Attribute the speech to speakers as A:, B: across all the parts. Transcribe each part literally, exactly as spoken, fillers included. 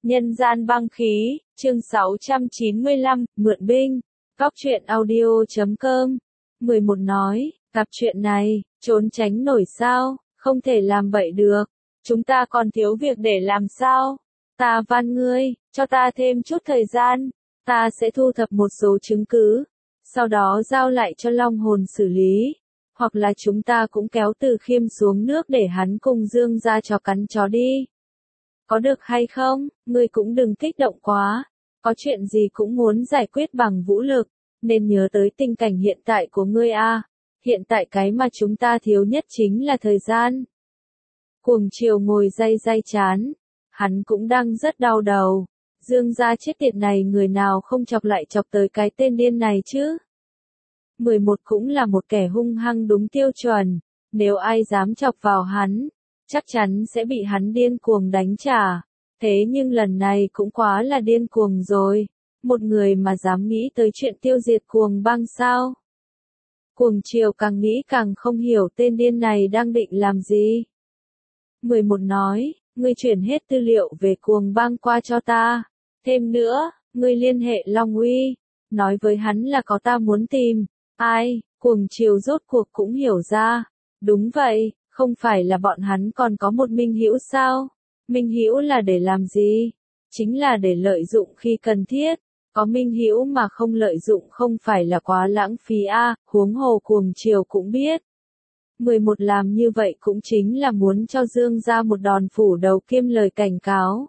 A: Nhân gian băng khí, chương sáu trăm chín mươi lăm, mượn binh. Góc truyện audio chấm com. mười một nói, gặp chuyện này, trốn tránh nổi sao, không thể làm vậy được. Chúng ta còn thiếu việc để làm sao? Ta van ngươi, cho ta thêm chút thời gian, ta sẽ thu thập một số chứng cứ, sau đó giao lại cho Long Hồn xử lý. Hoặc là chúng ta cũng kéo Từ Khiêm xuống nước để hắn cùng Dương ra chó cắn chó đi. Có được hay không, ngươi cũng đừng kích động quá, có chuyện gì cũng muốn giải quyết bằng vũ lực, nên nhớ tới tình cảnh hiện tại của ngươi a. Hiện tại cái mà chúng ta thiếu nhất chính là thời gian. Cuồng Triều ngồi day day chán, hắn cũng đang rất đau đầu. Dương gia chết tiệt này người nào không chọc lại chọc tới cái tên điên này chứ. mười một cũng là một kẻ hung hăng đúng tiêu chuẩn, nếu ai dám chọc vào hắn, chắc chắn sẽ bị hắn điên cuồng đánh trả. Thế nhưng lần này cũng quá là điên cuồng rồi, một người mà dám nghĩ tới chuyện tiêu diệt Cuồng Bang sao? Cuồng Triều càng nghĩ càng không hiểu tên điên này đang định làm gì. mười một nói, ngươi chuyển hết tư liệu về Cuồng Bang qua cho ta. Thêm nữa, ngươi liên hệ Long Uy, nói với hắn là có ta muốn tìm. Ai? Cuồng Triều rốt cuộc cũng hiểu ra. Đúng vậy, không phải là bọn hắn còn có một Minh Hữu sao? Minh Hữu là để làm gì? Chính là để lợi dụng khi cần thiết. Có Minh Hữu mà không lợi dụng không phải là quá lãng phí a, à, huống hồ Cuồng Triều cũng biết. mười một làm như vậy cũng chính là muốn cho Dương ra một đòn phủ đầu kiêm lời cảnh cáo.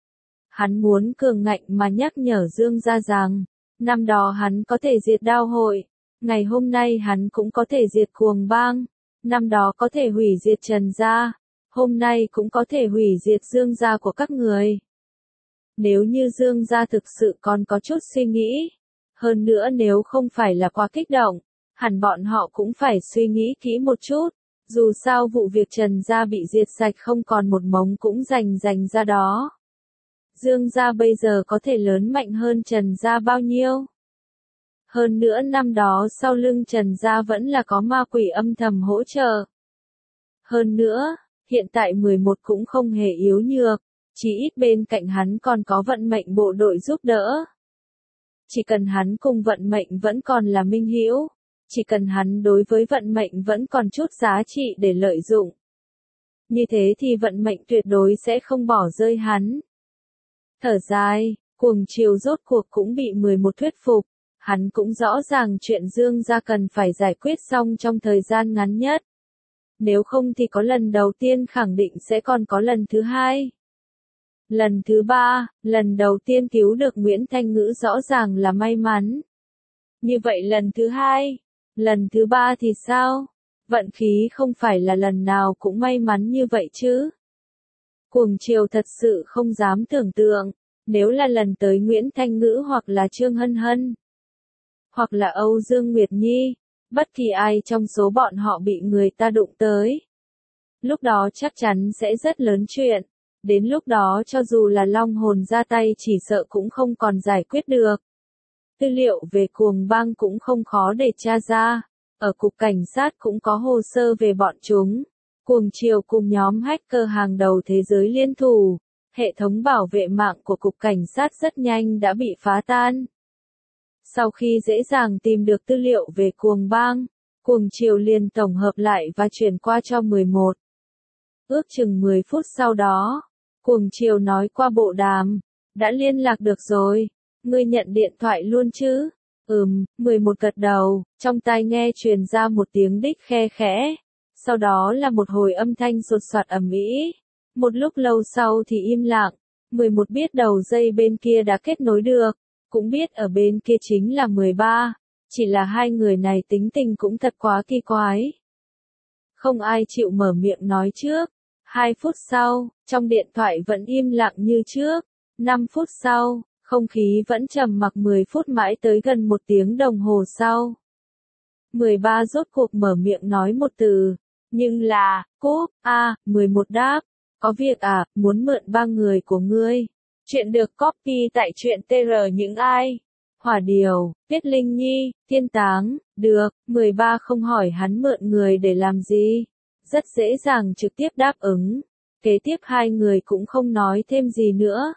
A: Hắn muốn cường ngạnh mà nhắc nhở Dương ra rằng, năm đó hắn có thể diệt Đao Hội, ngày hôm nay hắn cũng có thể diệt Cuồng Bang, năm đó có thể hủy diệt Trần gia, hôm nay cũng có thể hủy diệt Dương gia của các người. Nếu như Dương gia thực sự còn có chút suy nghĩ, hơn nữa nếu không phải là quá kích động, hẳn bọn họ cũng phải suy nghĩ kỹ một chút, dù sao vụ việc Trần gia bị diệt sạch không còn một mống cũng rành rành ra đó. Dương gia bây giờ có thể lớn mạnh hơn Trần gia bao nhiêu? Hơn nữa năm đó sau lưng Trần gia vẫn là có ma quỷ âm thầm hỗ trợ. Hơn nữa, hiện tại mười một cũng không hề yếu nhược, chỉ ít bên cạnh hắn còn có vận mệnh bộ đội giúp đỡ. Chỉ cần hắn cùng vận mệnh vẫn còn là minh hữu, chỉ cần hắn đối với vận mệnh vẫn còn chút giá trị để lợi dụng. Như thế thì vận mệnh tuyệt đối sẽ không bỏ rơi hắn. Thở dài, Cuồng Triều rốt cuộc cũng bị mười một thuyết phục, hắn cũng rõ ràng chuyện Dương gia cần phải giải quyết xong trong thời gian ngắn nhất. Nếu không thì có lần đầu tiên khẳng định sẽ còn có lần thứ hai. Lần thứ ba, lần đầu tiên cứu được Nguyễn Thanh Ngữ rõ ràng là may mắn. Như vậy lần thứ hai, lần thứ ba thì sao? Vận khí không phải là lần nào cũng may mắn như vậy chứ. Cuồng Triều thật sự không dám tưởng tượng, nếu là lần tới Nguyễn Thanh Ngữ hoặc là Trương Hân Hân, hoặc là Âu Dương Nguyệt Nhi, bất kỳ ai trong số bọn họ bị người ta đụng tới. Lúc đó chắc chắn sẽ rất lớn chuyện, đến lúc đó cho dù là Long Hồn ra tay chỉ sợ cũng không còn giải quyết được. Tư liệu về Cuồng Bang cũng không khó để tra ra, ở cục cảnh sát cũng có hồ sơ về bọn chúng. Cuồng Triều cùng nhóm hacker hàng đầu thế giới liên thủ, hệ thống bảo vệ mạng của cục cảnh sát rất nhanh đã bị phá tan. Sau khi dễ dàng tìm được tư liệu về Cuồng Bang, Cuồng Triều liền tổng hợp lại và chuyển qua cho mười một. Ước chừng mười phút sau đó, Cuồng Triều nói qua bộ đàm, đã liên lạc được rồi, ngươi nhận điện thoại luôn chứ? Ừm, mười một gật đầu, trong tai nghe truyền ra một tiếng đích khe khẽ, sau đó là một hồi âm thanh sột soạt ầm ĩ. Một lúc lâu sau thì im lặng, mười một biết đầu dây bên kia đã kết nối được, cũng biết ở bên kia chính là mười ba, chỉ là hai người này tính tình cũng thật quá kỳ quái. Không ai chịu mở miệng nói trước. Hai phút sau, trong điện thoại vẫn im lặng như trước. Năm phút sau, không khí vẫn trầm mặc mười phút mãi tới gần một tiếng đồng hồ sau. mười ba rốt cuộc mở miệng nói một từ, nhưng là, cúp, a, à, mười một đáp, có việc à, muốn mượn ba người của ngươi. Chuyện được copy tại truyện tê rờ những ai. Hỏa Điều, Tiết Linh Nhi, Thiên Táng, được, mười ba không hỏi hắn mượn người để làm gì. Rất dễ dàng trực tiếp đáp ứng. Kế tiếp hai người cũng không nói thêm gì nữa.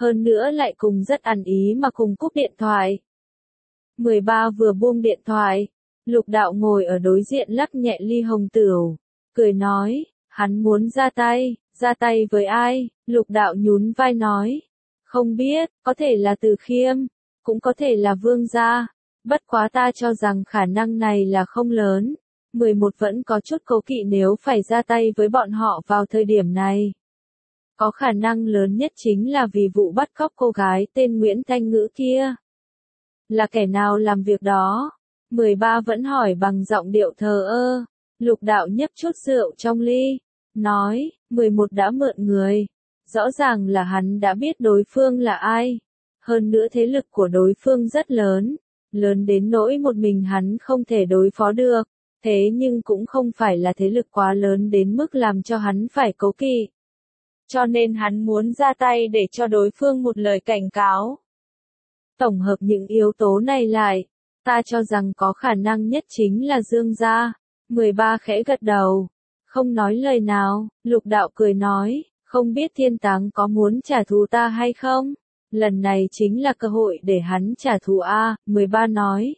A: hơn nữa lại cùng rất ăn ý mà cùng cúp điện thoại. mười ba vừa buông điện thoại, Lục Đạo ngồi ở đối diện lắc nhẹ ly hồng tửu, cười nói, hắn muốn ra tay, ra tay với ai? Lục Đạo nhún vai nói, không biết, có thể là Từ Khiêm, cũng có thể là Vương gia, bất quá ta cho rằng khả năng này là không lớn. mười một vẫn có chút cố kỵ nếu phải ra tay với bọn họ vào thời điểm này. Có khả năng lớn nhất chính là vì vụ bắt cóc cô gái tên Nguyễn Thanh Ngữ kia. Là kẻ nào làm việc đó? mười ba vẫn hỏi bằng giọng điệu thờ ơ. Lục Đạo nhấp chút rượu trong ly, nói, mười một đã mượn người. Rõ ràng là hắn đã biết đối phương là ai. Hơn nữa thế lực của đối phương rất lớn, lớn đến nỗi một mình hắn không thể đối phó được. Thế nhưng cũng không phải là thế lực quá lớn đến mức làm cho hắn phải cố kỵ. Cho nên hắn muốn ra tay để cho đối phương một lời cảnh cáo. Tổng hợp những yếu tố này lại, ta cho rằng có khả năng nhất chính là Dương gia. mười ba khẽ gật đầu, không nói lời nào. Lục Đạo cười nói, không biết Thiên Táng có muốn trả thù ta hay không? Lần này chính là cơ hội để hắn trả thù a. mười ba nói,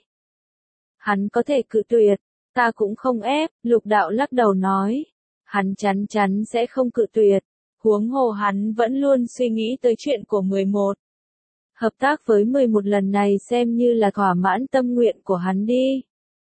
A: hắn có thể cự tuyệt, ta cũng không ép. Lục Đạo lắc đầu nói, hắn chắn chắn sẽ không cự tuyệt. Huống hồ hắn vẫn luôn suy nghĩ tới chuyện của mười một. Hợp tác với mười một lần này xem như là thỏa mãn tâm nguyện của hắn đi.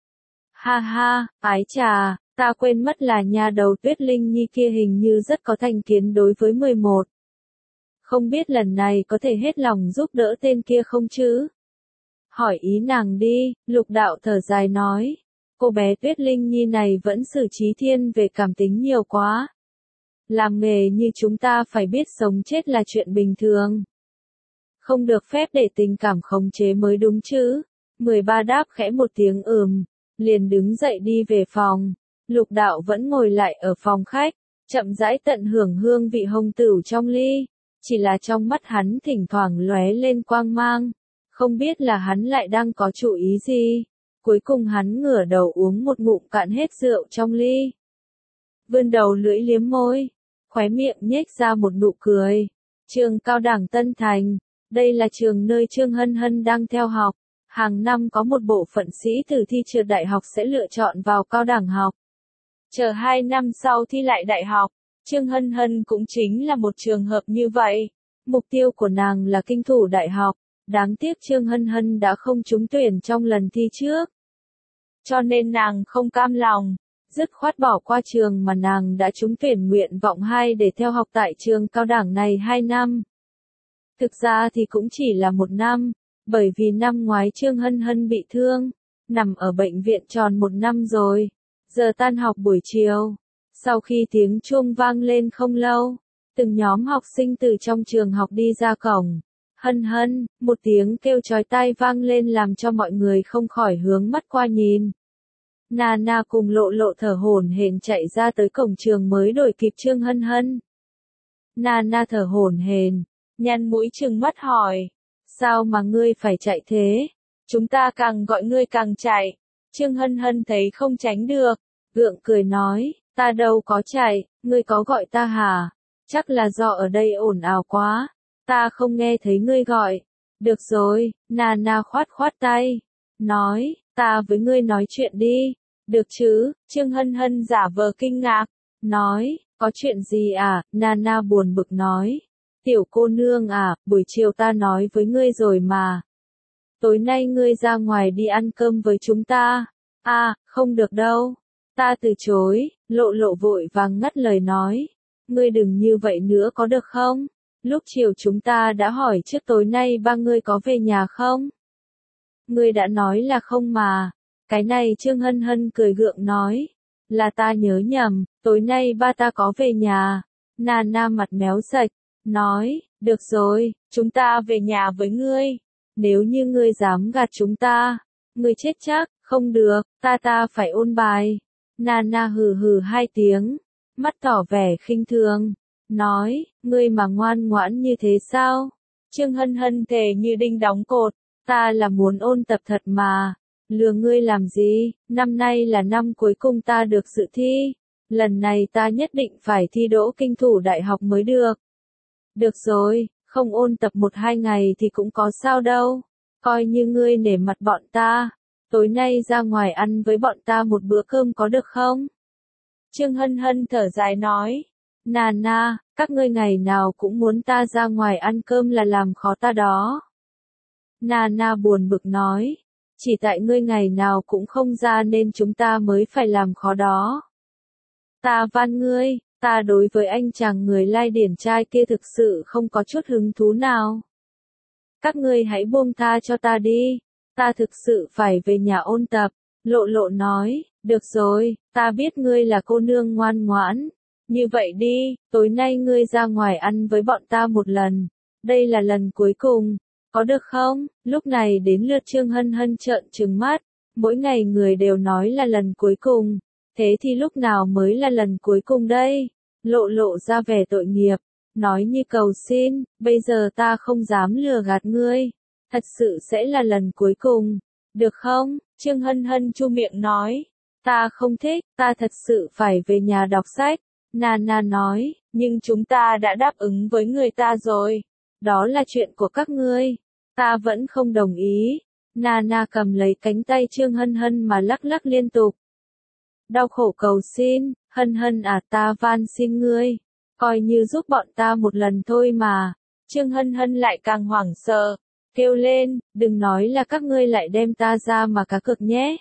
A: Ha ha, ái trà, ta quên mất là nhà đầu Tuyết Linh Nhi kia hình như rất có thành kiến đối với mười một. Không biết lần này có thể hết lòng giúp đỡ tên kia không chứ? Hỏi ý nàng đi. Lục Đạo thở dài nói. Cô bé Tuyết Linh Nhi này vẫn xử trí thiên về cảm tính nhiều quá. Làm nghề như chúng ta phải biết sống chết là chuyện bình thường. Không được phép để tình cảm khống chế mới đúng chứ. mười ba đáp khẽ một tiếng ừm, liền đứng dậy đi về phòng. Lục Đạo vẫn ngồi lại ở phòng khách, chậm rãi tận hưởng hương vị hồng tửu trong ly. Chỉ là trong mắt hắn thỉnh thoảng lóe lên quang mang. Không biết là hắn lại đang có chủ ý gì. Cuối cùng hắn ngửa đầu uống một ngụm cạn hết rượu trong ly. Vươn đầu lưỡi liếm môi, khóe miệng nhếch ra một nụ cười. Trường Cao đẳng Tân Thành, đây là trường nơi Trương Hân Hân đang theo học. Hàng năm có một bộ phận sĩ tử thi trượt đại học sẽ lựa chọn vào cao đẳng học. Chờ hai năm sau thi lại đại học, Trương Hân Hân cũng chính là một trường hợp như vậy. Mục tiêu của nàng là kinh thủ đại học, đáng tiếc Trương Hân Hân đã không trúng tuyển trong lần thi trước. Cho nên nàng không cam lòng, dứt khoát bỏ qua trường mà nàng đã trúng tuyển nguyện vọng hai để theo học tại trường cao đẳng này hai năm. Thực ra thì cũng chỉ là một năm, bởi vì năm ngoái Trương Hân Hân bị thương, nằm ở bệnh viện tròn một năm rồi. Giờ tan học buổi chiều, sau khi tiếng chuông vang lên không lâu, từng nhóm học sinh từ trong trường học đi ra cổng. Hân Hân, một tiếng kêu chói tai vang lên làm cho mọi người không khỏi hướng mắt qua nhìn. Nana cùng Lộ Lộ thở hổn hển chạy ra tới cổng trường mới đuổi kịp Trương Hân Hân. Nana thở hổn hển, nhăn mũi trừng mắt hỏi, sao mà ngươi phải chạy thế? Chúng ta càng gọi ngươi càng chạy. Trương Hân Hân thấy không tránh được, gượng cười nói, ta đâu có chạy, ngươi có gọi ta hả? Chắc là do ở đây ồn ào quá, ta không nghe thấy ngươi gọi. Được rồi, Nana khoát khoát tay, nói, ta với ngươi nói chuyện đi. Được chứ? Trương Hân Hân giả vờ kinh ngạc, nói, có chuyện gì à? Nana buồn bực nói, tiểu cô nương à, buổi chiều ta nói với ngươi rồi mà. Tối nay ngươi ra ngoài đi ăn cơm với chúng ta. À, không được đâu. Ta từ chối. Lộ Lộ vội vàng ngắt lời nói, ngươi đừng như vậy nữa có được không? Lúc chiều chúng ta đã hỏi trước tối nay ba ngươi có về nhà không? Ngươi đã nói là không mà. Cái này Trương Hân Hân cười gượng nói, là ta nhớ nhầm, tối nay ba ta có về nhà. Nana mặt méo sạch, nói, được rồi, chúng ta về nhà với ngươi. Nếu như ngươi dám gạt chúng ta, ngươi chết chắc. Không được, ta ta phải ôn bài. Nana hừ hừ hai tiếng, mắt tỏ vẻ khinh thường, nói, ngươi mà ngoan ngoãn như thế sao? Trương Hân Hân thề như đinh đóng cột, ta là muốn ôn tập thật mà. Lừa ngươi làm gì? Năm nay là năm cuối cùng ta được dự thi. Lần này ta nhất định phải thi đỗ kinh thủ đại học mới được. Được rồi, không ôn tập một hai ngày thì cũng có sao đâu, coi như ngươi nể mặt bọn ta, tối nay ra ngoài ăn với bọn ta một bữa cơm có được không? Trương Hân Hân thở dài nói, Nà na, các ngươi ngày nào cũng muốn ta ra ngoài ăn cơm là làm khó ta đó. Nà na buồn bực nói, chỉ tại ngươi ngày nào cũng không ra nên chúng ta mới phải làm khó đó. Ta van ngươi, ta đối với anh chàng người lai điển trai kia thực sự không có chút hứng thú nào. Các ngươi hãy buông tha cho ta đi, ta thực sự phải về nhà ôn tập. Lộ Lộ nói, được rồi, ta biết ngươi là cô nương ngoan ngoãn. Như vậy đi, tối nay ngươi ra ngoài ăn với bọn ta một lần. Đây là lần cuối cùng, có được không? Lúc này đến lượt Trương Hân Hân trợn trừng mắt. Mỗi ngày người đều nói là lần cuối cùng. Thế thì lúc nào mới là lần cuối cùng đây? Lộ Lộ ra vẻ tội nghiệp, nói như cầu xin, bây giờ ta không dám lừa gạt ngươi. Thật sự sẽ là lần cuối cùng. Được không? Trương Hân Hân chu miệng nói. Ta không thích, ta thật sự phải về nhà đọc sách. Nana nói, nhưng chúng ta đã đáp ứng với người ta rồi. Đó là chuyện của các ngươi. Ta vẫn không đồng ý. Nana cầm lấy cánh tay Trương Hân Hân mà lắc lắc liên tục. Đau khổ cầu xin, Hân Hân à, ta van xin ngươi. Coi như giúp bọn ta một lần thôi mà. Trương Hân Hân lại càng hoảng sợ. Kêu lên, đừng nói là các ngươi lại đem ta ra mà cá cược nhé.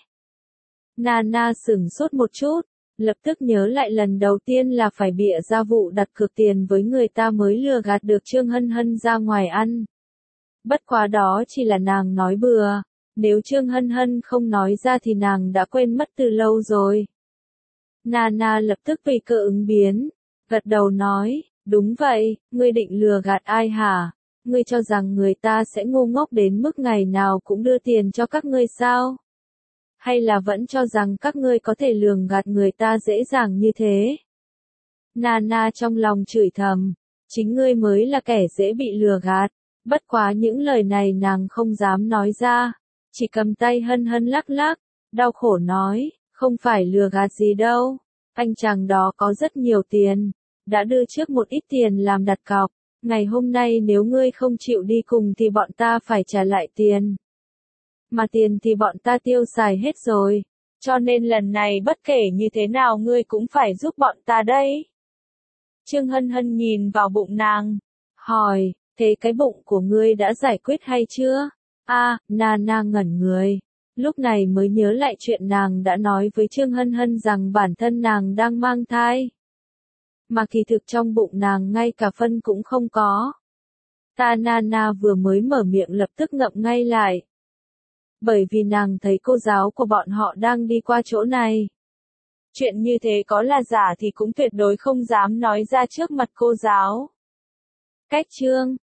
A: Nana sửng sốt một chút, lập tức nhớ lại lần đầu tiên là phải bịa ra vụ đặt cược tiền với người ta mới lừa gạt được Trương Hân Hân ra ngoài ăn. Bất quá đó chỉ là nàng nói bừa, nếu Trương Hân Hân không nói ra thì nàng đã quên mất từ lâu rồi. Nana lập tức vì cơ ứng biến, gật đầu nói, đúng vậy, ngươi định lừa gạt ai hả? Ngươi cho rằng người ta sẽ ngu ngốc đến mức ngày nào cũng đưa tiền cho các ngươi sao? Hay là vẫn cho rằng các ngươi có thể lường gạt người ta dễ dàng như thế? Nana trong lòng chửi thầm, chính ngươi mới là kẻ dễ bị lừa gạt. Bất quá những lời này nàng không dám nói ra, chỉ cầm tay Hân Hân lắc lắc, đau khổ nói, không phải lừa gạt gì đâu, anh chàng đó có rất nhiều tiền, đã đưa trước một ít tiền làm đặt cọc, ngày hôm nay nếu ngươi không chịu đi cùng thì bọn ta phải trả lại tiền. Mà tiền thì bọn ta tiêu xài hết rồi, cho nên lần này bất kể như thế nào ngươi cũng phải giúp bọn ta đấy. Trương Hân Hân nhìn vào bụng nàng, hỏi, thế cái bụng của ngươi đã giải quyết hay chưa? A, Nana ngẩn người, lúc này mới nhớ lại chuyện nàng đã nói với Trương Hân Hân rằng bản thân nàng đang mang thai. Mà kỳ thực trong bụng nàng ngay cả phân cũng không có. Ta Nana vừa mới mở miệng lập tức ngậm ngay lại. Bởi vì nàng thấy cô giáo của bọn họ đang đi qua chỗ này. Chuyện như thế có là giả thì cũng tuyệt đối không dám nói ra trước mặt cô giáo. Cách chương